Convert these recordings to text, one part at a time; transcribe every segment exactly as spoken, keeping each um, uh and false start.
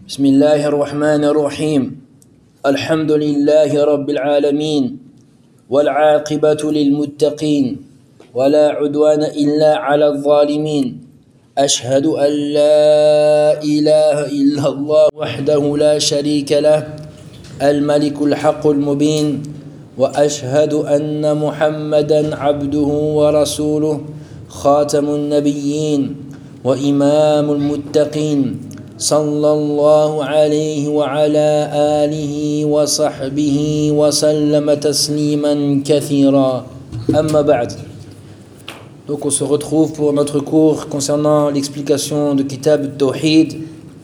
بسم الله الرحمن الرحيم الحمد لله رب العالمين والعاقبة للمتقين ولا عدوان إلا على الظالمين أشهد أن لا إله إلا الله وحده لا شريك له الملك الحق المبين وأشهد أن محمدا عبده ورسوله خاتم النبيين وإمام المتقين صلى الله عليه وعلى آله وصحبه وسلم تسليما كثيرا أما بعد. Donc on se retrouve pour notre cours concernant l'explication de Kitab al-Tawhid.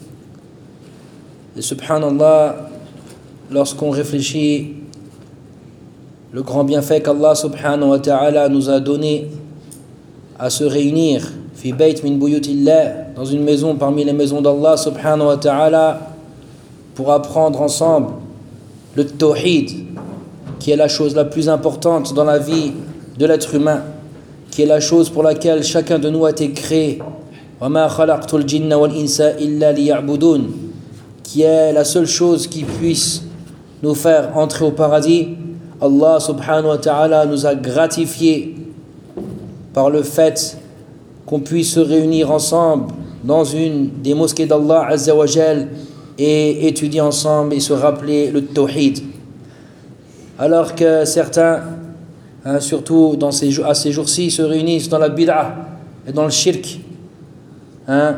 Et subhanallah, lorsqu'on réfléchit le grand bienfait qu'Allah subhanahu wa ta'ala nous a donné à se réunir fi bayt min buyutillah, dans une maison parmi les maisons d'Allah subhanahu wa ta'ala, pour apprendre ensemble le tawhid, qui est la chose la plus importante dans la vie de l'être humain, qui est la chose pour laquelle chacun de nous a été créé, wa ma khalaqtul jinna wal insa illa liya'budun, qui est la seule chose qui puisse nous faire entrer au paradis. Allah subhanahu wa ta'ala nous a gratifié par le fait qu'on puisse se réunir ensemble dans une des mosquées d'Allah Azza wa Jal et étudier ensemble et se rappeler le tawhid. Alors que certains, hein, surtout dans ces, à ces jours-ci, se réunissent dans la bid'ah et dans le shirk, hein,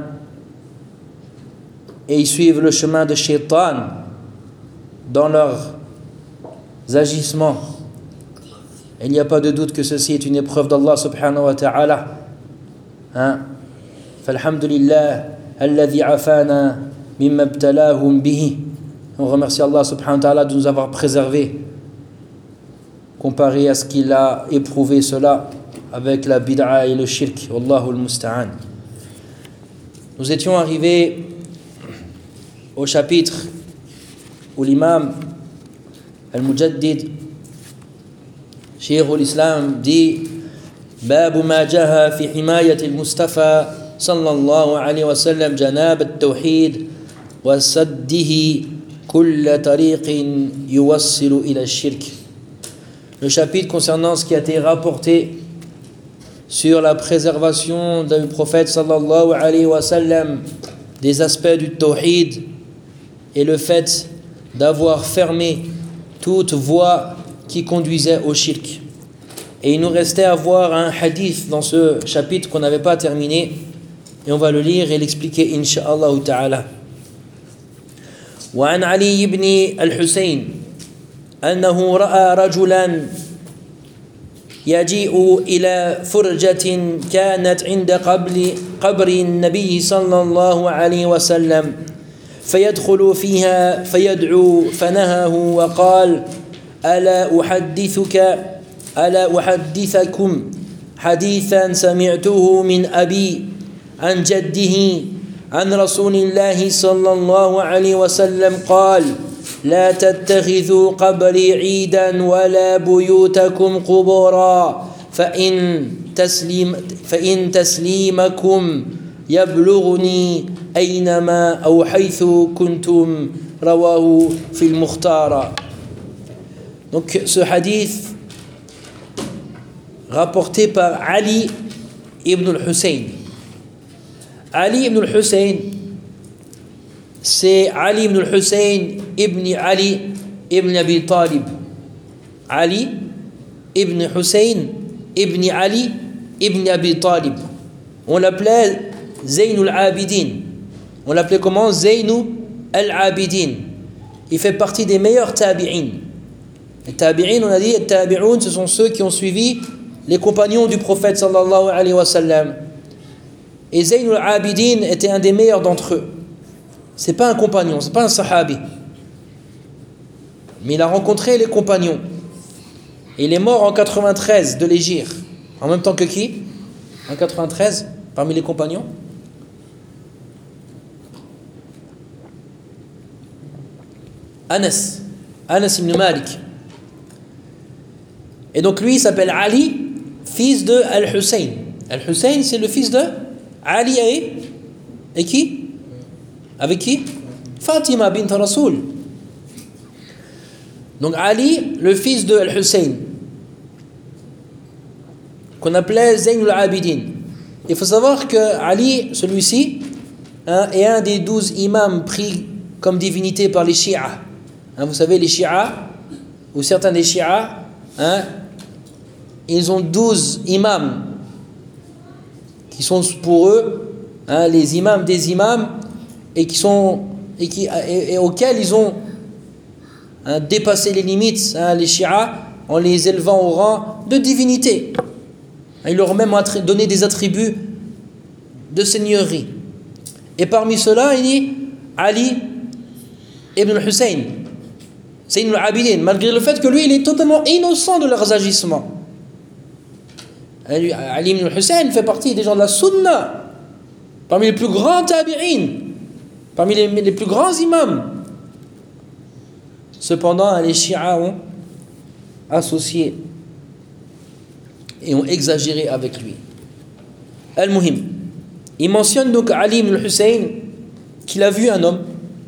et ils suivent le chemin de shaitan dans leurs agissements. Il n'y a pas de doute que ceci est une épreuve d'Allah subhanahu wa ta'ala. Hein? Falhamdulillah alladhi afana mimma ibtalahum bihi. On remercie Allah subhanahu wa ta'ala de nous avoir préservés comparé à ce qu'il a éprouvé cela avec la bid'a et le shirk. Wallahu al-musta'an. Nous étions arrivés au chapitre où l'imam al-Mujaddid Cheikh al-Islam dit باب ما جاء في حماية المصطفى صلى الله عليه وسلم جناب التوحيد وسده كل طريق يوصل إلى الشرك. Le chapitre concernant ce qui a été rapporté sur la préservation du prophète sallallahu alayhi wa sallam des aspects du tawhid et le fait d'avoir fermé toute voie qui conduisait au shirk. Et il nous restait à voir un hadith dans ce chapitre qu'on n'avait pas terminé, et on va le lire et l'expliquer insha'Allah ta'ala. وعن علي بن الحسين أنه رأى رجلا يجيء إلى فرجة كانت عند قبل قبر النبي صلى الله عليه وسلم فيدخل فيها فيدعو فنهاه وقال ألا أحدثك ألا أحدثكم حديثا سمعته من أبي عن جده عن رسول الله صلى الله عليه وسلم قال لا تتخذوا قبري عيدا ولا بيوتكم قبورا فإن تسليم فإن تسليمكم يبلغني أينما أو حيث كنتم رواه في المختار. Donc ce hadith rapporté par Ali ibn al-Hussein. Ali ibn al-Hussein, c'est Ali ibn al-Hussein ibn Ali ibn Abi Talib. Ali ibn Hussein ibn Ali ibn Abi Talib. On l'appelait Zaynul Abidin. On l'appelait comment? Zaynul Abidin. Il fait partie des meilleurs tabi'in. Les tabi'in, on a dit, les tabi'un, ce sont ceux qui ont suivi les compagnons du prophète sallallahu alayhi wa sallam. Et Zaynul Abidin était un des meilleurs d'entre eux. C'est pas un compagnon, c'est pas un sahabi. Mais il a rencontré les compagnons. Et il est mort en quatre-vingt-treize de l'Hégire. En même temps que qui? En quatre-vingt-treize, parmi les compagnons? Anas. Anas ibn Malik. Et donc lui il s'appelle Ali, fils de Al-Hussein. Al-Hussein, c'est le fils de Ali et, et qui? Avec qui? Fatima bint Rasoul. Donc Ali, le fils de Al-Hussein, qu'on appelait Zayn al-Abidin. Il faut savoir que Ali, celui-ci, hein, est un des douze imams pris comme divinité par les Shi'a. Hein, vous savez, les Shi'a, ou certains des Shi'a, hein, ils ont douze imams qui sont pour eux, hein, les imams des imams, et, qui sont, et, qui, et, et auxquels ils ont hein, dépassé les limites, hein, les Shi'a, en les élevant au rang de divinité. Ils leur ont même donné des attributs de seigneurie. Et parmi ceux-là, il dit Ali ibn al-Hussein, Zayn al-Abidin, malgré le fait que lui, il est totalement innocent de leurs agissements. Ali ibn al-Hussein fait partie des gens de la Sunna, parmi les plus grands tabi'in, parmi les, les plus grands imams. Cependant, les Shi'a ont associé et ont exagéré avec lui. Al-Muhim, il mentionne donc Ali ibn al-Hussein qu'il a vu un homme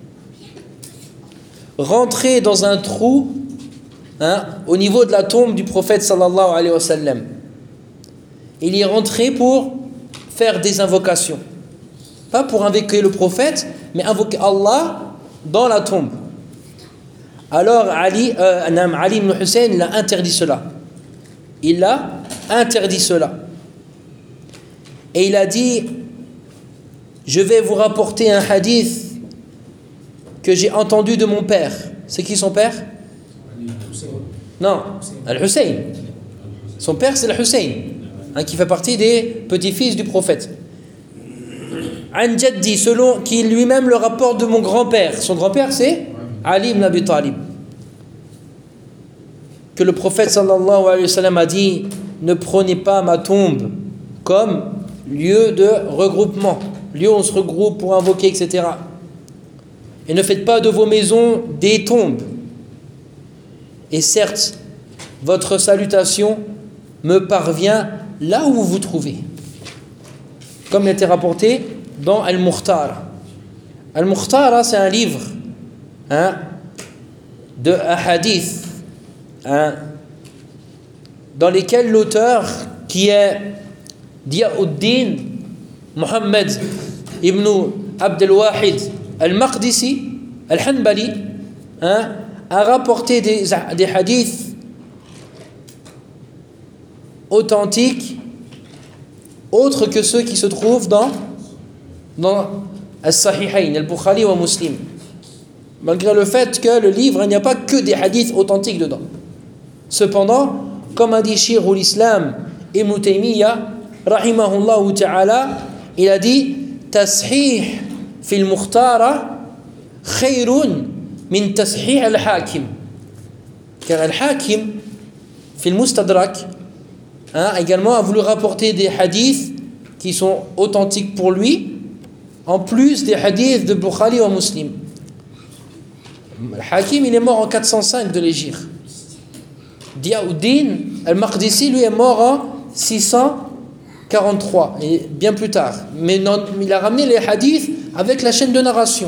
rentrer dans un trou hein, au niveau de la tombe du prophète sallallahu alayhi wa sallam. Il y est rentré pour faire des invocations, pas pour invoquer le prophète, mais invoquer Allah dans la tombe. Alors Ali, euh, Ali ibn al-Hussein il a interdit cela. Il a interdit cela. Et il a dit, je vais vous rapporter un hadith que j'ai entendu de mon père. C'est qui son père? Non, Al-Hussein. Son père c'est Al-Hussein, hein, qui fait partie des petits-fils du prophète. An Jaddi, selon qui lui-même le rapporte de mon grand-père. Son grand-père c'est Ali ibn Abi Talib. Que le prophète sallallahu alayhi wa sallam a dit, ne prenez pas ma tombe comme lieu de regroupement, lieu où on se regroupe pour invoquer, et cetera. Et ne faites pas de vos maisons des tombes. Et certes, votre salutation me parvient là où vous vous trouvez. Comme il a été rapporté dans Al-Mukhtar. Al-Mukhtar, c'est un livre hein, de hadith hein, dans lesquels l'auteur, qui est Diyauddin Muhammad ibn Abd al-Wahid al-Maqdisi al-Hanbali, hein, a rapporté des, des hadiths authentiques autres que ceux qui se trouvent dans, dans As-Sahihayn, Al-Bukhari wa Muslim. Malgré le fait que le livre, il n'y a pas que des hadiths authentiques dedans. Cependant, comme a dit Shaykhul Islam Ibn Taymiyyah, rahimahullah ta'ala, il a dit Tashih fil Mukhtara khayrun min tashih al-Hakim. Car al-Hakim, fil Mustadrak, hein, également a voulu rapporter des hadiths qui sont authentiques pour lui, en plus des hadiths de Bukhari ou Muslim. Al-Hakim, il est mort en quatre cent cinq de l'Hégire. Diyauddin al-Maqdisi, lui, est mort en six cent quarante-trois, et bien plus tard. Mais non, il a ramené les hadiths avec la chaîne de narration.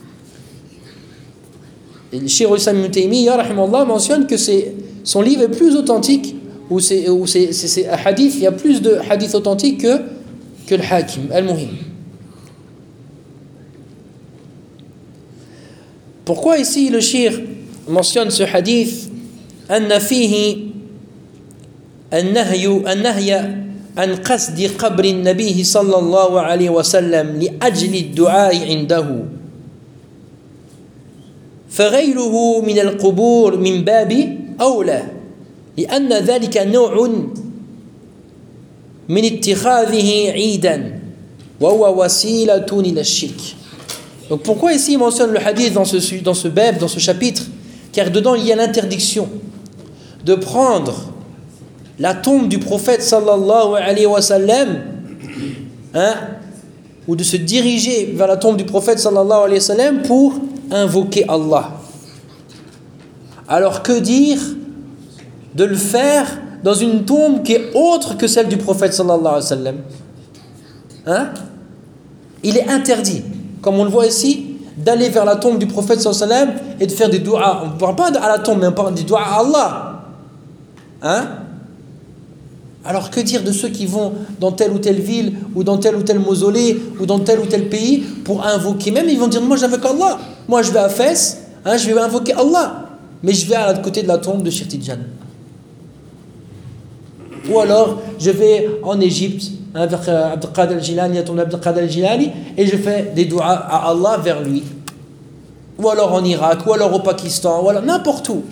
Et le Cheikh Islam Ibn Taymiyyah, rahimahullah, mentionne que c'est, son livre est plus authentique, où c'est, où c'est, c'est, c'est hadith, il y a plus de hadiths authentiques que, que le Hakim, al-Muhim. Pourquoi ici le Cheikh mentionne ce hadith أن فيه النهي النهي عن قصد قبر النبي صلى الله عليه وسلم لأجل الدعاء عنده فغيره من القبور من باب أولى لأن ذلك نوع من اتخاذه عيدا وهو وسيلة إلى الشرك. Donc pourquoi ici il mentionne le hadith dans ce, dans ce bab, dans ce chapitre? Car dedans il y a l'interdiction de prendre la tombe du prophète sallallahu alayhi wa sallam, hein, ou de se diriger vers la tombe du prophète sallallahu alayhi wa sallam pour invoquer Allah. Alors que dire de le faire dans une tombe qui est autre que celle du prophète sallallahu alayhi wa sallam? Hein? Il est interdit, comme on le voit ici, d'aller vers la tombe du prophète sallallahu alayhi wa sallam et de faire des doigts. On ne parle pas à la tombe, mais on parle des doigts à Allah. Hein? Alors que dire de ceux qui vont dans telle ou telle ville, ou dans tel ou tel mausolée, ou dans tel ou tel pays, pour invoquer, même ils vont dire, moi j'invoque Allah. Moi je vais à Fès, hein, je vais invoquer Allah. Mais je vais à côté de la tombe de Cheikh Tidjane. Ou alors, je vais en Égypte, hein, vers Abd al-Qadir al-Jilani, la tombe d'Abd al-Qadir al-Jilani, et je fais des doigts à Allah vers lui. Ou alors en Irak, ou alors au Pakistan, ou alors n'importe où.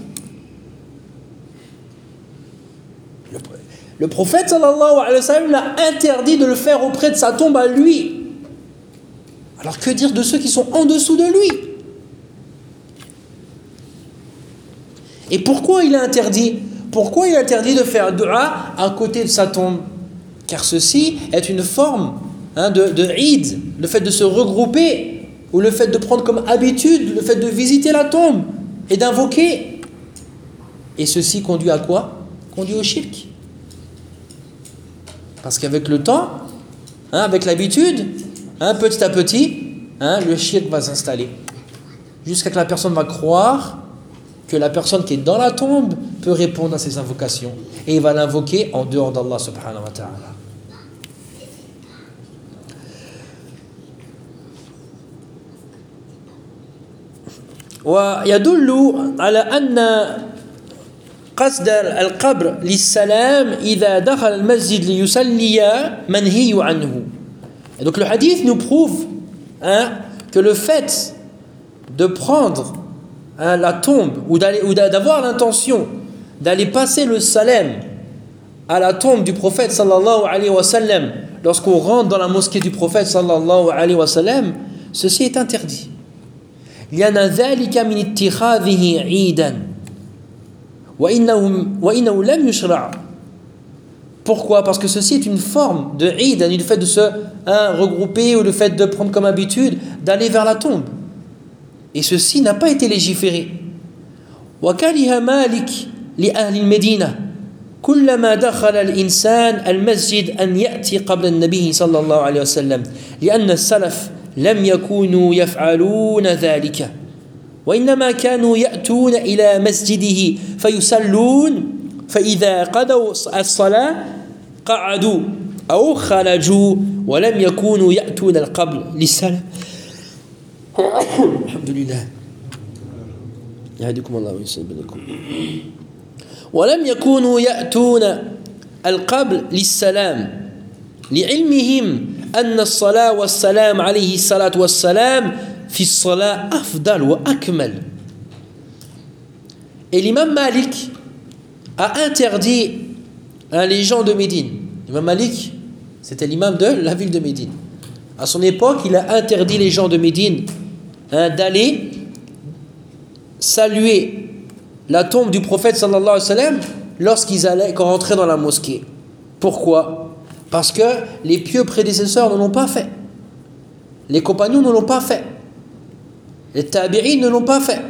Le, le prophète sallallahu alayhi wa sallam l'a interdit de le faire auprès de sa tombe à lui. Alors que dire de ceux qui sont en dessous de lui? Et pourquoi il a interdit? Pourquoi il a interdit de faire dua à côté de sa tombe? Car ceci est une forme hein, de, de Eid, le fait de se regrouper, ou le fait de prendre comme habitude, le fait de visiter la tombe et d'invoquer. Et ceci conduit à quoi? Conduit au shirk. Parce qu'avec le temps, hein, avec l'habitude, hein, petit à petit, hein, le shirk va s'installer. Jusqu'à ce que la personne va croire que la personne qui est dans la tombe peut répondre à ses invocations. Et il va l'invoquer en dehors d'Allah subhanahu wa ta'ala. ويدل على أن قصد القبر للسلام إذا دخل المسجد ليصلي منهي عنه. Et donc le hadith nous prouve hein, que le fait de prendre hein, la tombe ou, d'aller, ou d'avoir l'intention d'aller passer le salam à la tombe du prophète sallallahu alayhi wa sallam lorsqu'on rentre dans la mosquée du prophète sallallahu alayhi wa sallam, ceci est interdit. لأن ذلك من اتخاذه عيدا وإنه وإنه لم يشرع. Pourquoi? Parce que ceci est une forme de Eid, le fait de se hein, regrouper ou le fait de prendre comme habitude d'aller vers la tombe. Et ceci n'a pas été légiféré. وكره مالك لأهل المدينة كلما دخل الإنسان المسجد أن يأتي قبل النبي صلى الله عليه وسلم لأن السلف لم يكونوا يفعلون ذلك وإنما كانوا يأتون إلى مسجده فيصلون فإذا قضوا الصلاة قعدوا أو خرجوا ولم يكونوا يأتون القبل للسلام. الحمد لله يهديكم الله ويسلم لكم. ولم يكونوا يأتون القبل للسلام لعلمهم أن الصلاة والسلام عليه الصلاة والسلام في الصلاة أفضل وأكمل. Et l'imam Malik a interdit hein, les gens de Médine. L'imam Malik, c'était l'imam de la ville de Médine. À son époque, il a interdit les gens de Médine hein, d'aller saluer la tombe du prophète sallallahu alayhi wa sallam lorsqu'ils allaient rentrer dans la mosquée. Pourquoi? Parce que les pieux prédécesseurs ne l'ont pas fait. Les compagnons ne l'ont pas fait. Les tabi'in ne l'ont pas fait.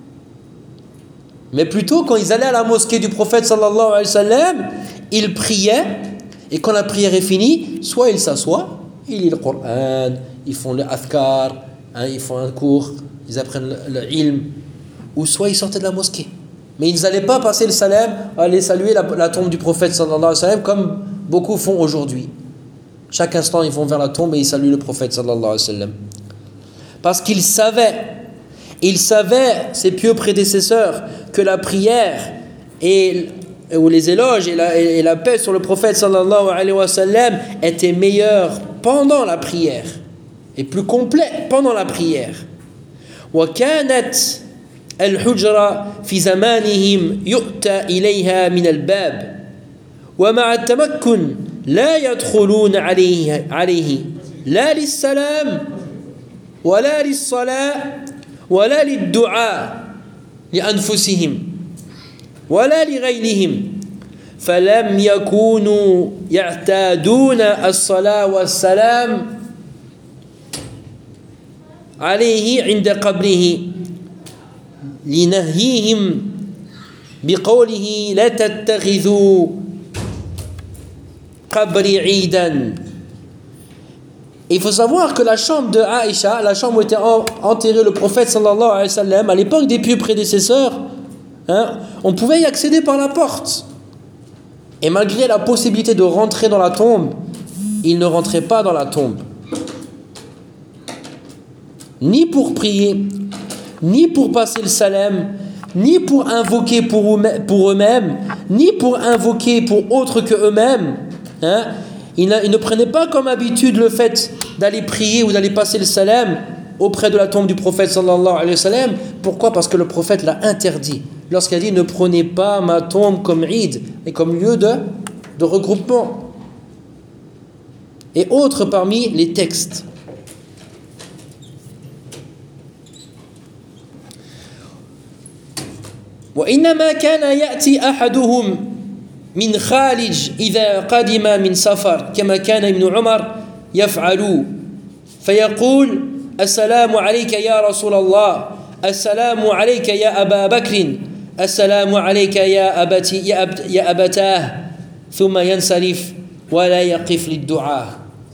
Mais plutôt, quand ils allaient à la mosquée du prophète sallallahu alayhi wa sallam, ils priaient, et quand la prière est finie, soit ils s'assoient, ils lisent le Coran, ils font le adhkar, hein, ils font un cours, ils apprennent le, le ilm, ou soit ils sortaient de la mosquée. Mais ils n'allaient pas passer le salam, aller saluer la, la tombe du prophète sallallahu alayhi wa sallam, comme beaucoup font aujourd'hui. Chaque instant, ils vont vers la tombe et ils saluent le prophète sallallahu alayhi wa sallam. Parce qu'ils savaient, ils savaient, ces pieux prédécesseurs, que la prière et, ou les éloges et la, et la paix sur le prophète sallallahu alayhi wa sallam étaient meilleurs pendant la prière et plus complets pendant la prière. وكانت الحجرة في زمانهم يؤتى إليها من الباب ومع التمكن لا يدخلون عليه عليه لا للسلام ولا للصلاة ولا للدعاء لأنفسهم ولا لغيرهم فلم يكونوا يعتادون الصلاة والسلام عليه عند قبره لنهيهم بقوله لا تتخذوا قبري عيدا. Et il faut savoir que la chambre de Aïcha, la chambre où était enterré le prophète sallallahu alayhi wa sallam, à l'époque des pieux prédécesseurs, hein, on pouvait y accéder par la porte. Et malgré la possibilité de rentrer dans la tombe, il ne rentrait pas dans la tombe. Ni pour prier, ni pour passer le salam, ni pour invoquer pour eux-mêmes, ni pour invoquer pour autres que eux-mêmes. Hein? Ils ne, ils ne prenaient pas comme habitude le fait d'aller prier ou d'aller passer le salam auprès de la tombe du prophète sallallahu alayhi wa sallam. Pourquoi ? Parce que le prophète l'a interdit. Lorsqu'il a dit « Ne prenez pas ma tombe comme Eid et comme lieu de, de regroupement. » Et autres parmi les textes. وإنما كان يأتي أحدهم من خارج إذا قدم من سفر كما كان ابن عمر يفعل فيقول السلام عليك يا رسول الله السلام عليك يا أبا بكر السلام عليك يا أبتي يا, أب يا أبتاه ثم ينصرف ولا يقف للدعاء.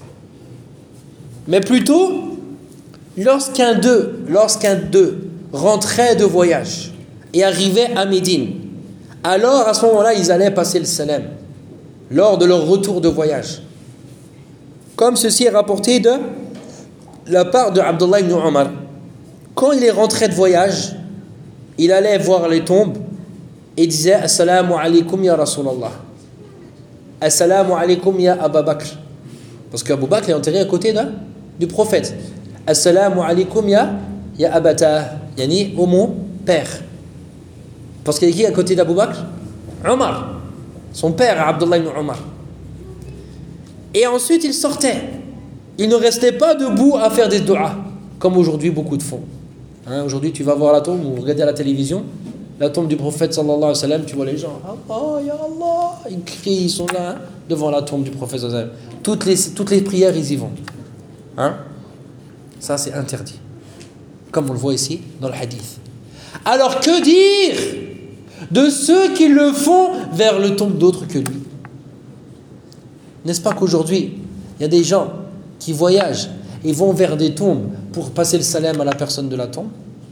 Mais plutôt lorsqu'un d'eux lorsqu'un d'eux rentrait de voyage et arrivait à Médine, alors à ce moment-là ils allaient passer le salam lors de leur retour de voyage, comme ceci est rapporté de la part de Abdullah ibn Omar. Quand il est rentré de voyage, il allait voir les tombes et disait Assalamu alaykum ya Rasulallah, Assalamu alaykum ya Abu Bakr, parce qu'Abu Bakr est enterré à côté de, du prophète. Assalamu alaykum ya, ya Abata, yani au mon père. Parce qu'il y a qui à côté d'Abu Bakr ? Omar, son père, Abdullah ibn Omar. Et ensuite il sortait. Il ne restait pas debout à faire des du'as, comme aujourd'hui beaucoup de font. Hein, aujourd'hui tu vas voir la tombe, ou regarder à la télévision, la tombe du prophète sallallahu alayhi wa sallam, tu vois les gens, Allah, ya Allah, ils crient, ils sont là, hein, devant la tombe du prophète sallallahu alayhi wa sallam. Toutes les, toutes les prières, ils y vont. Hein? Ça c'est interdit. Comme on le voit ici dans le hadith. Alors que dire de ceux qui le font vers le tombe d'autres que lui? N'est-ce pas qu'aujourd'hui, il y a des gens qui voyagent et vont vers des tombes pour passer le salam à la personne de la tombe?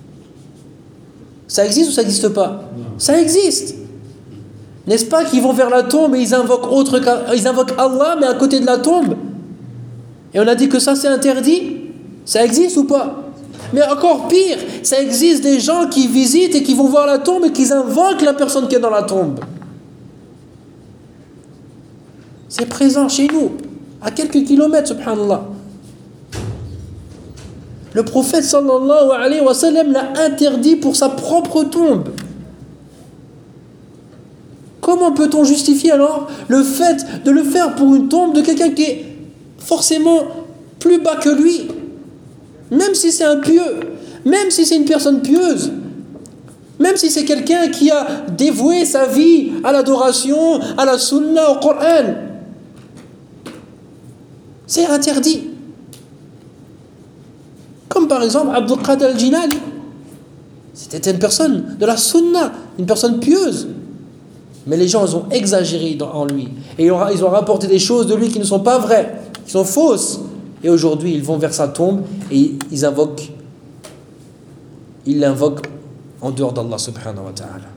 Ça existe ou ça n'existe pas? Ça existe. N'est-ce pas qu'ils vont vers la tombe et ils invoquent, autre, ils invoquent Allah, mais à côté de la tombe? Et on a dit que ça c'est interdit? Ça existe ou pas? Mais encore pire, ça existe des gens qui visitent et qui vont voir la tombe et qui invoquent la personne qui est dans la tombe. C'est présent chez nous, à quelques kilomètres, subhanallah. Le prophète sallallahu alayhi wa sallam l'a interdit pour sa propre tombe. Comment peut-on justifier alors le fait de le faire pour une tombe de quelqu'un qui est forcément plus bas que lui? Même si c'est un pieux, même si c'est une personne pieuse, même si c'est quelqu'un qui a dévoué sa vie à l'adoration, à la sunna, au Coran, c'est interdit. Comme par exemple Abdul Qadir al-Jilani, c'était une personne de la sunna, une personne pieuse, mais les gens ils ont exagéré en lui et ils ont rapporté des choses de lui qui ne sont pas vraies, qui sont fausses. Et aujourd'hui, ils vont vers sa tombe et ils invoquent, ils l'invoquent en dehors d'Allah subhanahu wa ta'ala.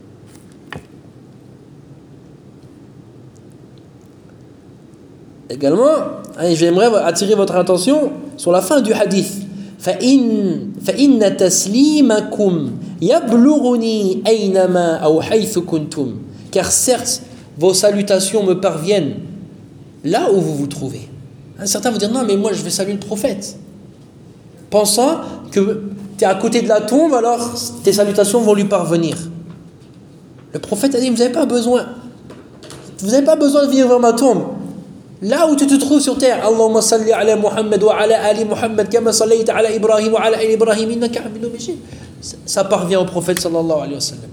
Également, j'aimerais attirer votre attention sur la fin du hadith. فَإِنَّ فَإِنَّ تَسْلِيمَكُمْ يَبْلُغُنِي أَيْنَمَا أَوْ حَيْثُ كُنْتُمْ. Car certes, vos salutations me parviennent là où vous vous trouvez. Certains vont dire non mais moi je vais saluer le prophète, pensant que tu es à côté de la tombe, alors tes salutations vont lui parvenir. Le prophète a dit vous n'avez pas besoin vous n'avez pas besoin de venir vers ma tombe. Là où tu te trouves sur terre, Allahumma salli ala Muhammad wa ala ali Muhammad kama sallayta ala Ibrahim wa ala ali Ibrahim innaka hamidun majid, ça parvient au prophète sallallahu alayhi wa sallam.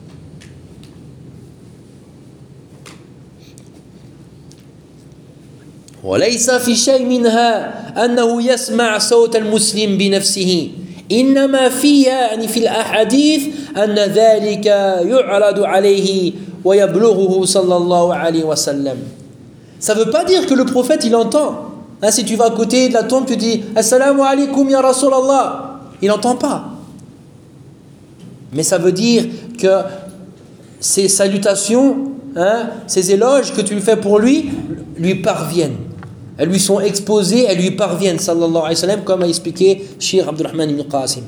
وليس في شيء منها أنه يسمع صوت المسلم بنفسه إنما فيها يعني في الأحاديث أن ذلك يعرض عليه ويبلغه صلى الله عليه وسلم. Ça ne veut pas dire que le prophète il entend Hein, si tu vas à côté de la tombe, tu dis « Assalamu alaikum ya Rasulallah ». Il n'entend pas. Mais ça veut dire que ces salutations, hein, ces éloges que tu lui fais pour lui, lui parviennent. Elles lui sont exposées, elles lui parviennent, sallallahu alayhi wa sallam, comme a expliqué Cheikh Abdurrahman ibn Qasim.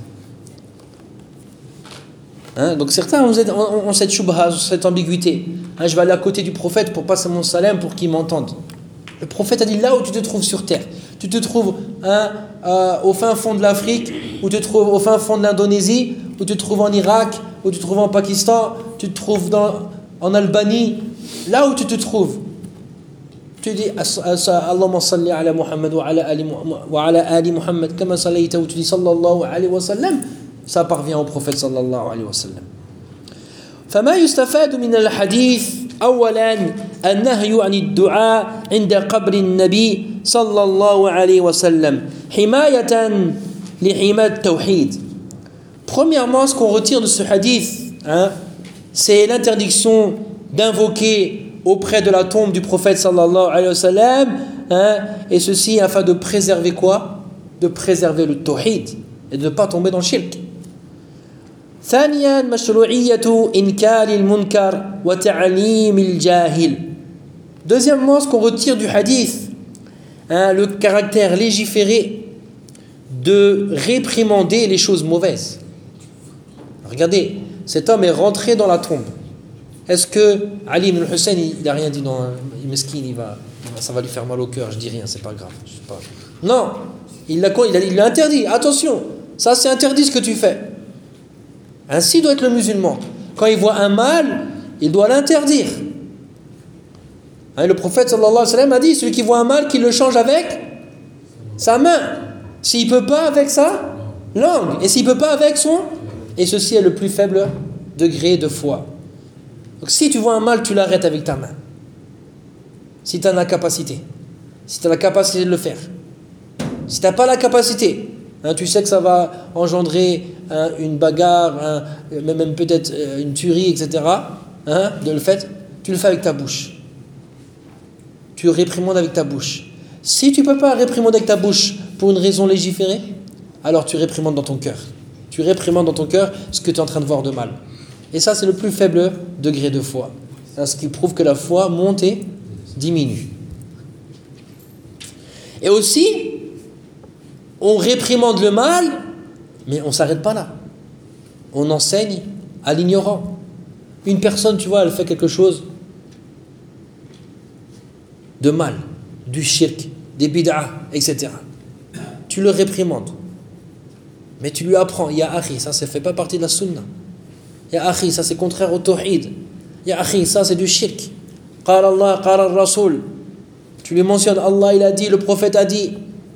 Hein, donc certains ont, ont, ont cette shubha, cette ambiguïté. Hein, je vais aller à côté du prophète pour passer mon salam pour qu'il m'entende. Le prophète a dit là où tu te trouves sur terre, tu te trouves hein, euh, au fin fond de l'Afrique, ou tu te trouves au fin fond de l'Indonésie, ou tu te trouves en Irak, ou tu te trouves en Pakistan, tu te trouves dans, en Albanie, là où tu te trouves. Tu dis Allahumma salli ala Muhammad wa ala ali, wa ala ali Muhammad kama sallaita, ou tu dis sallallahu alayhi wa sallam, ça parvient au prophète sallallahu alayhi wa sallam. فما يستفاد من الحديث أولا النهي عن الدعاء عند قبر النبي صلى الله عليه وسلم حماية لحماية التوحيد. Premièrement, ce qu'on retire de ce hadith, hein, c'est l'interdiction d'invoquer auprès de la tombe du prophète sallallahu alayhi wa sallam, hein, et ceci afin de préserver quoi? De préserver le tawhid et de ne pas tomber dans le shirk. ثانيا مشروعية إنكار المنكر وتعليم الجاهل. Deuxièmement, ce qu'on retire du hadith, hein, le caractère légiféré de réprimander les choses mauvaises. Regardez, cet homme est rentré dans la tombe. Est-ce que Ali ibn Hussein, il n'a rien dit? Non, il mesquin, il va, ça va lui faire mal au cœur, je dis rien, c'est pas grave. Je sais pas. Non, il l'a, il, a, il l'a interdit. Attention, ça c'est interdit ce que tu fais. Ainsi doit être le musulman. Quand il voit un mal, il doit l'interdire. Hein, le prophète sallallahu alayhi wa sallam a dit, celui qui voit un mal, qu'il le change avec sa main. S'il ne peut pas avec sa langue. Et s'il ne peut pas avec son... Et ceci est le plus faible degré de foi. Donc si tu vois un mal, tu l'arrêtes avec ta main. Si tu as la capacité. Si tu as la capacité de le faire. Si tu n'as pas la capacité, hein, tu sais que ça va engendrer hein, une bagarre, hein, même peut-être euh, une tuerie, et cetera. Hein, de le fait, tu le fais avec ta bouche. Tu réprimandes avec ta bouche. Si tu ne peux pas réprimander avec ta bouche pour une raison légiférée, alors tu réprimandes dans ton cœur. Tu réprimandes dans ton cœur ce que tu es en train de voir de mal. Et ça, c'est le plus faible degré de foi. Ce qui prouve que la foi monte et diminue. Et aussi, on réprimande le mal, mais on ne s'arrête pas là. On enseigne à l'ignorant. Une personne, tu vois, elle fait quelque chose de mal, du shirk, des bid'ah, et cetera. Tu le réprimandes. Mais tu lui apprends, ya akhi, ça ne fait pas partie de la sunna. Ya akhi, ça c'est contraire au tawhid. Ya akhi, ça c'est du shirk. Qala Allah, qala al-Rasul. Tu lui mentionnes, Allah il a dit, le prophète a dit.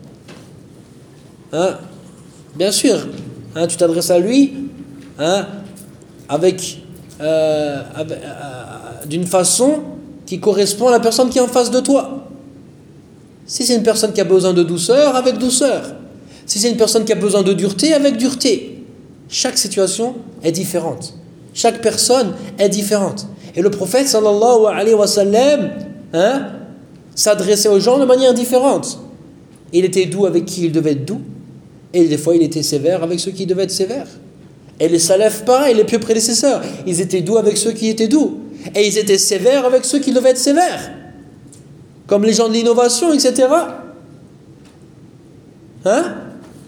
Hein? Bien sûr, hein, tu t'adresses à lui hein, avec, euh, avec euh, d'une façon qui correspond à la personne qui est en face de toi. Si c'est une personne qui a besoin de douceur, avec douceur. Si c'est une personne qui a besoin de dureté, avec dureté. Chaque situation est différente. Chaque personne est différente. Et le prophète sallallahu alayhi wa sallam hein, s'adressait aux gens de manière différente. Il était doux avec qui il devait être doux. Et des fois il était sévère avec ceux qui devaient être sévères. Et les salafs pareil, les pieux prédécesseurs, ils étaient doux avec ceux qui étaient doux. Et ils étaient sévères avec ceux qui devaient être sévères. Comme les gens de l'innovation, et cetera. Hein?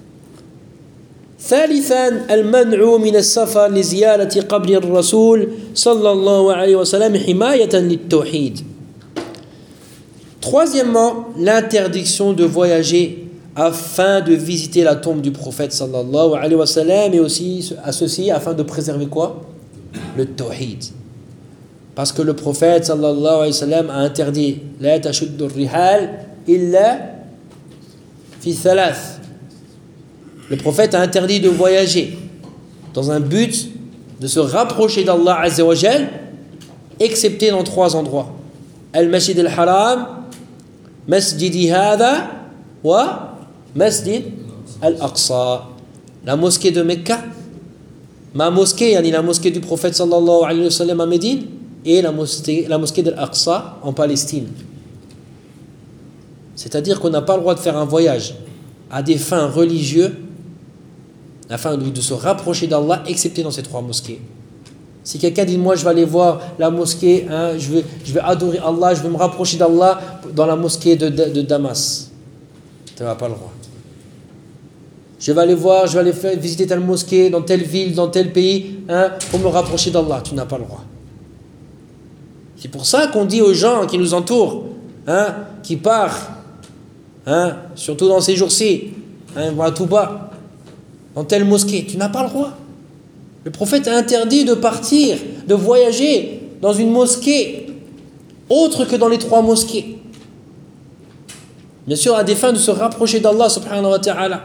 ثالثا المنع من السفر لزيارة قبر الرسول صلى الله عليه وسلم حماية للتوحيد. Troisièmement, l'interdiction de voyager afin de visiter la tombe du prophète sallallahu alayhi wa sallam et aussi à ceci afin de préserver quoi? Le tawhid. Parce que le prophète sallallahu alayhi wa sallam a interdit la tashuddu ar-rihal illa fi thalath. Le prophète a interdit de voyager dans un but de se rapprocher d'Allah Azza wa Jal, excepté dans trois endroits. Al-Masjid al-Haram, Masjidi Hada wa Masjid al-Aqsa. La mosquée de Mecca, ma mosquée, yani la mosquée du prophète sallallahu alayhi wa sallam à Médine, et la mosquée, la mosquée d'Al-Aqsa en Palestine. C'est-à-dire qu'on n'a pas le droit de faire un voyage à des fins religieuses afin de, de se rapprocher d'Allah, excepté dans ces trois mosquées. Si quelqu'un dit, moi je vais aller voir la mosquée, hein, je, vais, je vais adorer Allah, je vais me rapprocher d'Allah dans la mosquée de, de, de Damas, tu n'as pas le droit. Je vais aller voir, je vais aller faire, visiter telle mosquée dans telle ville, dans tel pays, hein, pour me rapprocher d'Allah, tu n'as pas le droit. C'est pour ça qu'on dit aux gens qui nous entourent, hein, qui partent, hein, surtout dans ces jours-ci, hein, à tout bas, dans telle mosquée, tu n'as pas le droit. Le prophète a interdit de partir, de voyager dans une mosquée autre que dans les trois mosquées. Bien sûr, à des fins de se rapprocher d'Allah subhanahu wa ta'ala.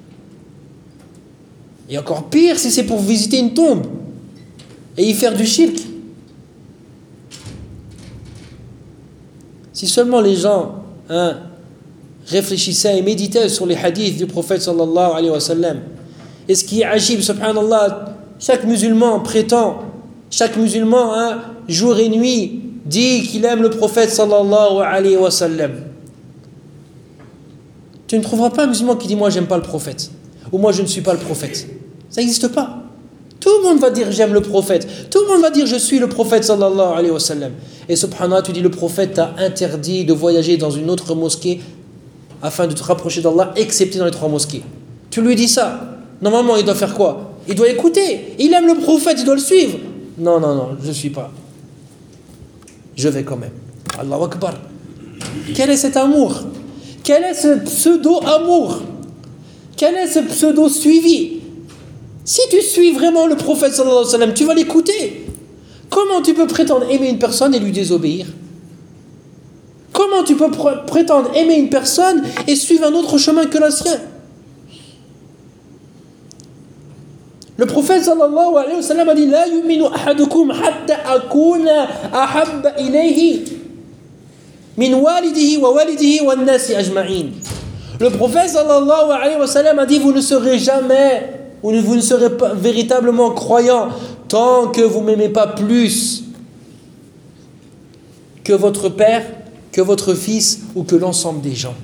Et encore pire si c'est pour visiter une tombe et y faire du shirk. Si seulement les gens hein, réfléchissaient et méditaient sur les hadiths du prophète sallallahu alayhi wa sallam. Et ce qui est ajib, subhanallah, chaque musulman prétend, chaque musulman, hein, jour et nuit, dit qu'il aime le prophète sallallahu alayhi wa sallam. Tu ne trouveras pas un musulman qui dit moi j'aime pas le prophète ou moi je ne suis pas le prophète. Ça n'existe pas. Tout le monde va dire j'aime le prophète. Tout le monde va dire je suis le prophète sallallahu alayhi wa sallam. Et subhanallah, tu dis le prophète t'a interdit de voyager dans une autre mosquée afin de te rapprocher d'Allah, excepté dans les trois mosquées. Tu lui dis ça. Normalement, il doit faire quoi? Il doit écouter. Il aime le prophète, il doit le suivre. Non, non, non, je ne suis pas. Je vais quand même. Allahu Akbar. Quel est cet amour? Quel est ce pseudo-amour? Quel est ce pseudo-suivi? Si tu suis vraiment le prophète sallallahu alayhi wa sallam, tu vas l'écouter. Comment tu peux prétendre aimer une personne et lui désobéir? Comment tu peux pr- prétendre aimer une personne et suivre un autre chemin que le sien? Le prophète sallallahu alayhi wa sallam a dit La yuminu ahadukum hatta akuna ahabba ilayhi min walidihi wa walidihi wa nasi ajma'in. Le prophète sallallahu alayhi wa sallam a dit vous ne serez jamais, ou vous ne serez pas véritablement croyant tant que vous ne m'aimez pas plus que votre père, que votre fils ou que l'ensemble des gens.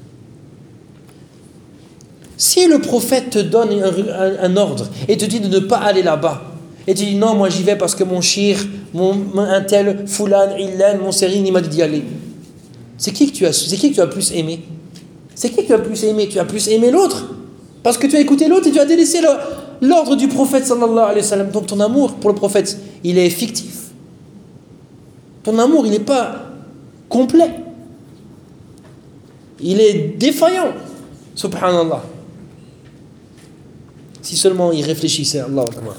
Si le prophète te donne un, un, un ordre et te dit de ne pas aller là-bas, et tu dis non, moi j'y vais parce que mon shir, mon, un tel, fulan, illan, mon sérine, il m'a dit d'y aller. C'est qui que tu as, c'est qui que tu as plus aimé? C'est qui que tu as plus aimé? Tu as plus aimé l'autre parce que tu as écouté l'autre et tu as délaissé le, l'ordre du prophète sallallahu alayhi wa sallam. Donc ton amour pour le prophète, il est fictif. Ton amour, il n'est pas complet. Il est défaillant. Subhanallah. Si seulement il réfléchissait, Allahu Akbar.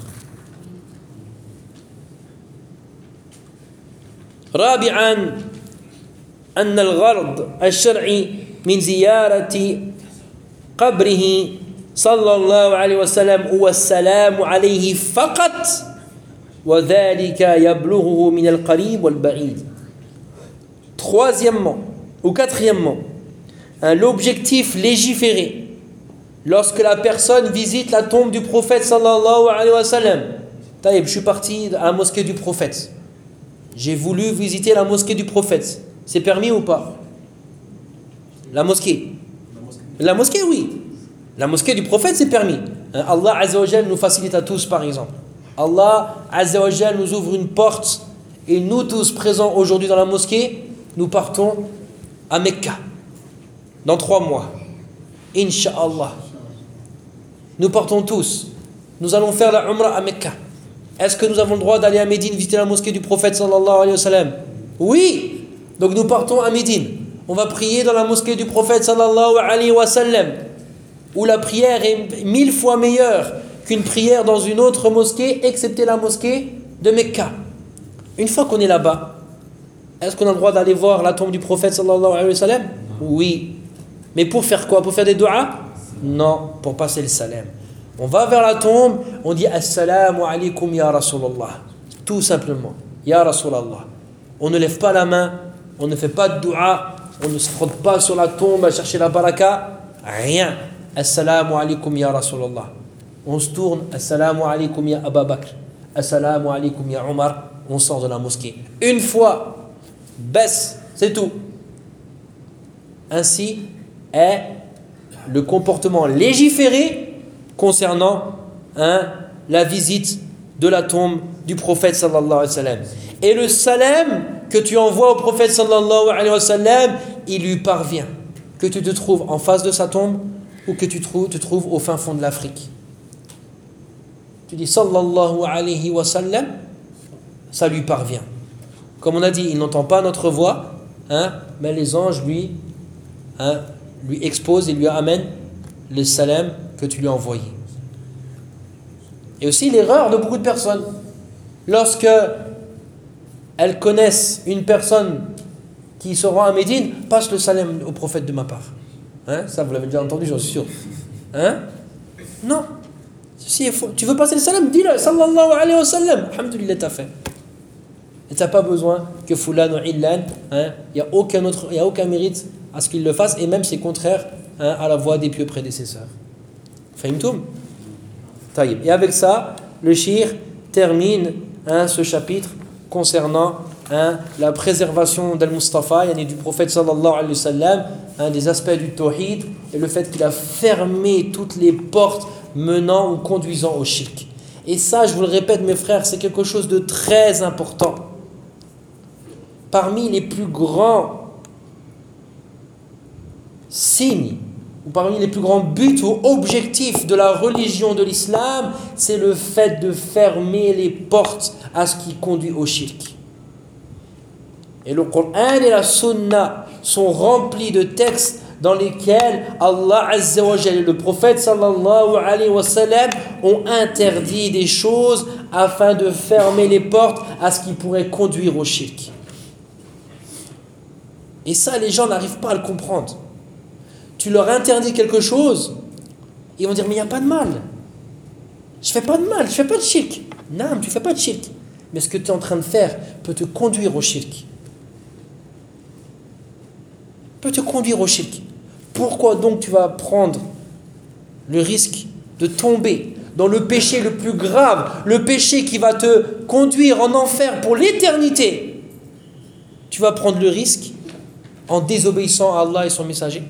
رابعا أن الغرض الشرعي من زيارة قبره صلى الله عليه وسلم هو السلام عليه فقط وذلك يبلغه من القريب والبعيد. Troisièmement ou quatrièmement, hein, l'objectif légiféré lorsque la personne visite la tombe du prophète sallallahu alayhi wa sallam. Taïb, je suis parti à la mosquée du prophète. J'ai voulu visiter la mosquée du prophète. C'est permis ou pas? La mosquée. La mosquée, oui. La mosquée du prophète, c'est permis. Hein, Allah Azza wa Jal nous facilite à tous, par exemple. Allah Azza wa Jal nous ouvre une porte et nous tous présents aujourd'hui dans la mosquée, nous partons à Mecca dans trois mois. Inch'Allah. Nous partons tous. Nous allons faire la Umrah à Mecca. Est-ce que nous avons le droit d'aller à Médine visiter la mosquée du prophète sallallahu alayhi wa sallam? Oui. Donc nous partons à Médine. On va prier dans la mosquée du prophète sallallahu alayhi wa sallam, où la prière est mille fois meilleure qu'une prière dans une autre mosquée, excepté la mosquée de Mecca. Une fois qu'on est là-bas, est-ce qu'on a le droit d'aller voir la tombe du prophète sallallahu alayhi wa sallam? Oui. Mais pour faire quoi? Pour faire des du'as? Non, pour passer le salam. On va vers la tombe, on dit Assalamu alaykum ya Rasulallah. Tout simplement. Ya Rasulallah. On ne lève pas la main, on ne fait pas de dua, on ne se frotte pas sur la tombe à chercher la baraka. Rien. Assalamu alaykum ya Rasulallah. On se tourne. Assalamu alaykum ya Abu Bakr. Assalamu alaykum ya Omar. On sort de la mosquée. Une fois. Baisse. C'est tout. ainsi est le comportement légiféré concernant hein, la visite de la tombe du prophète sallallahu alayhi wa sallam. Et le salam que tu envoies au prophète sallallahu alayhi wa sallam, il lui parvient. Que tu te trouves en face de sa tombe ou que tu te trouves au fin fond de l'Afrique. Tu dis sallallahu alayhi wa sallam, ça lui parvient. Comme on a dit, il n'entend pas notre voix, hein, mais les anges lui, hein, lui exposent et lui amènent le salam que tu lui as envoyé. Et aussi l'erreur de beaucoup de personnes. Lorsque elles connaissent une personne qui se rend à Médine, passe le salam au prophète de ma part. Hein, ça vous l'avez déjà entendu, j'en suis sûr. Hein? Non. Si tu veux passer le salam, dis-le. Sallallahu alayhi wa sallam. Alhamdulillah, t'as fait. Et tu n'as pas besoin que Fulan ou Illan, il n'y a aucun autre, il n'y a aucun mérite à ce qu'il le fasse, et même c'est contraire hein, à la voie des pieux prédécesseurs. Fahimtoum? Taïb. Et avec ça, le shir termine hein, ce chapitre concernant hein, la préservation d'Al-Mustafa, yani du prophète sallallahu alayhi wa sallam, hein, des aspects du tawhid, et le fait qu'il a fermé toutes les portes menant ou conduisant au shirk. Et ça, je vous le répète mes frères, c'est quelque chose de très important. Parmi les plus grands signes, ou parmi les plus grands buts ou objectifs de la religion de l'islam, c'est le fait de fermer les portes à ce qui conduit au shirk. Et le Coran et la Sunna sont remplis de textes dans lesquels Allah Azza wa Jalla et le prophète sallallahu alayhi wa sallam ont interdit des choses afin de fermer les portes à ce qui pourrait conduire au shirk. Et ça, les gens n'arrivent pas à le comprendre. Tu leur interdis quelque chose, ils vont dire mais il n'y a pas de mal. Je ne fais pas de mal, je ne fais pas de shirk. Non, tu ne fais pas de shirk. Mais ce que tu es en train de faire peut te conduire au shirk. Peut te conduire au shirk. Pourquoi donc tu vas prendre le risque de tomber dans le péché le plus grave, le péché qui va te conduire en enfer pour l'éternité? Tu vas prendre le risque en désobéissant à Allah et son messager.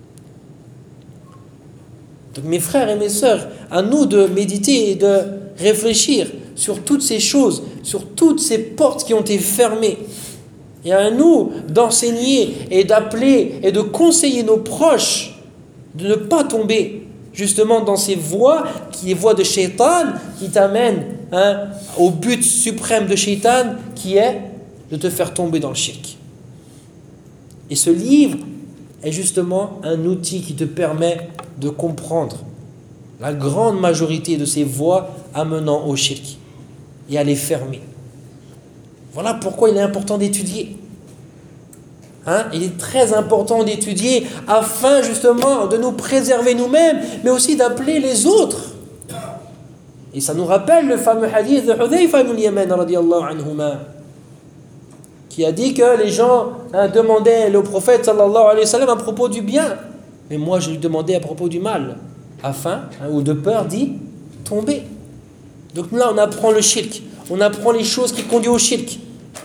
Donc mes frères et mes sœurs, à nous de méditer et de réfléchir sur toutes ces choses, sur toutes ces portes qui ont été fermées. Et à nous d'enseigner et d'appeler et de conseiller nos proches de ne pas tomber justement dans ces voies qui est voies de shaitan, qui t'amènent hein, au but suprême de shaitan, qui est de te faire tomber dans le shirk. Et ce livre est justement un outil qui te permet de comprendre la grande majorité de ces voies amenant au shirk et à les fermer. Voilà pourquoi il est important d'étudier. Hein? Il est très important d'étudier afin justement de nous préserver nous-mêmes, mais aussi d'appeler les autres. Et ça nous rappelle le fameux hadith de Hudhayfa ibn al-Yaman radiyallahu anhuma, qui a dit que les gens hein, demandaient au prophète sallallahu alayhi wa sallam à propos du bien, mais moi je lui demandais à propos du mal, afin hein, ou de peur d'y tomber. Donc là on apprend le shirk, on apprend les choses qui conduisent au shirk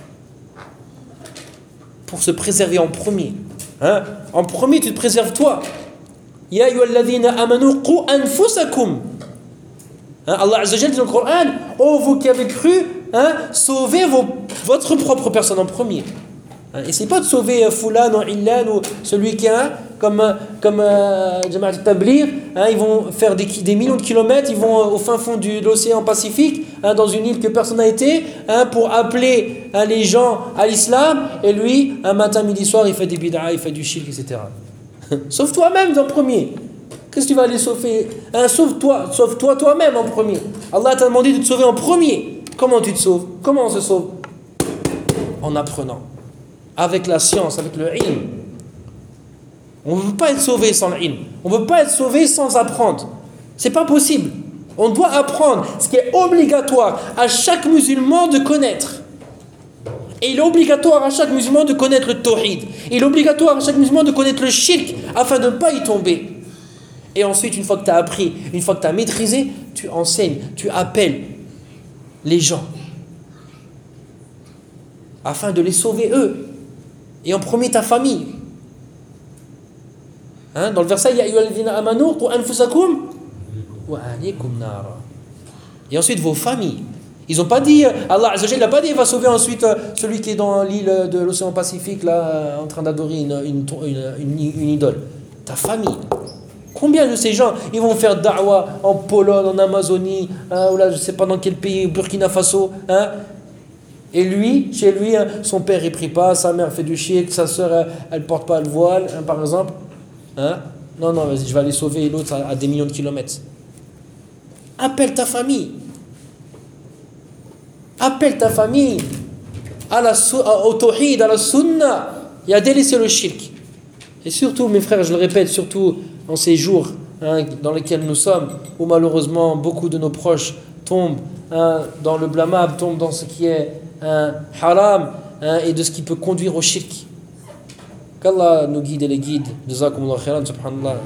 pour se préserver en premier. Hein? En premier, tu te préserves toi. Ya ayyuhalladhina amanu qu anfusakum. Allah Azza wa Jalla dit dans le Coran, oh vous qui avez cru, hein, sauvez vos, votre propre personne en premier. Hein? Et c'est pas de sauver Fulan ou Illan ou celui qui a comme comme Jamaat al-Tabligh, hein, ils vont faire des, des millions de kilomètres, ils vont au fin fond du, de l'océan Pacifique, hein, dans une île que personne n'a été, hein, pour appeler hein, les gens à l'islam, et lui, un matin, midi, soir, il fait des bid'a, il fait du shirk, et cetera. Sauve toi-même en premier. Qu'est-ce que tu vas aller sauver hein, Sauve-toi, sauve-toi toi-même en premier. Allah t'a demandé de te sauver en premier. Comment tu te sauves? Comment on se sauve? En apprenant. Avec la science, avec le ilm. On ne peut pas être sauvé sans l'ilm. On ne peut pas être sauvé sans apprendre. C'est pas possible. On doit apprendre ce qui est obligatoire à chaque musulman de connaître. Et il est obligatoire à chaque musulman de connaître le tawhid. Il est obligatoire à chaque musulman de connaître le shirk afin de ne pas y tomber. Et ensuite, une fois que tu as appris, une fois que tu as maîtrisé, tu enseignes, tu appelles les gens afin de les sauver eux. Et en premier ta famille. Hein, dans le verset, Ya ayyuhalladhina amanu qu anfusakum wa ahlikum nara. Et ensuite vos familles. Ils n'ont pas dit, Allah Azza wa Jalla n'a pas dit, il va sauver ensuite celui qui est dans l'île de l'océan Pacifique, là, en train d'adorer une, une, une, une, une idole. Ta famille. Combien de ces gens, ils vont faire da'wa en Pologne, en Amazonie, hein, ou là, je ne sais pas dans quel pays, Burkina Faso, hein. Et lui, chez lui, hein, son père ne prie pas, sa mère fait du shirk, sa soeur, elle ne porte pas le voile, hein, par exemple. Hein? Non, non, vas-y, je vais aller sauver l'autre à, à des millions de kilomètres. Appelle ta famille. Appelle ta famille à la, au tawhid, à la sunna, et à délaisser le shirk. Et surtout, mes frères, je le répète, surtout en ces jours hein, dans lesquels nous sommes, où malheureusement beaucoup de nos proches tombent hein, dans le blâmable, tombent dans ce qui est hein, haram hein, et de ce qui peut conduire au shirk. Qu'Allah nous guide et les guide. Jazakumullah khairan, subhanallah.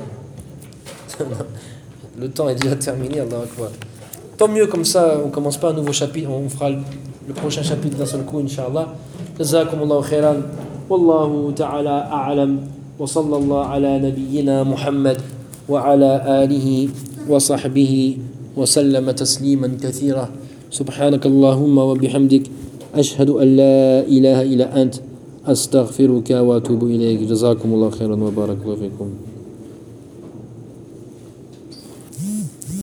Le temps est déjà terminé, Allah akbar. Tant mieux comme ça, on ne commence pas un nouveau chapitre, on fera le prochain chapitre d'un seul coup, Inch'Allah. Jazakumullah khairan. Wallahu ta'ala a'lam. Wa sallallahu ala nabiyyina Muhammad wa ala alihi wa sahbihi wa sallama tasliman kathira. Subhanakallahumma wa bihamdik. Ashhadu an la ilaha illa ant. أستغفرك وأتوب إليك جزاكم الله خيرا وبارك الله فيكم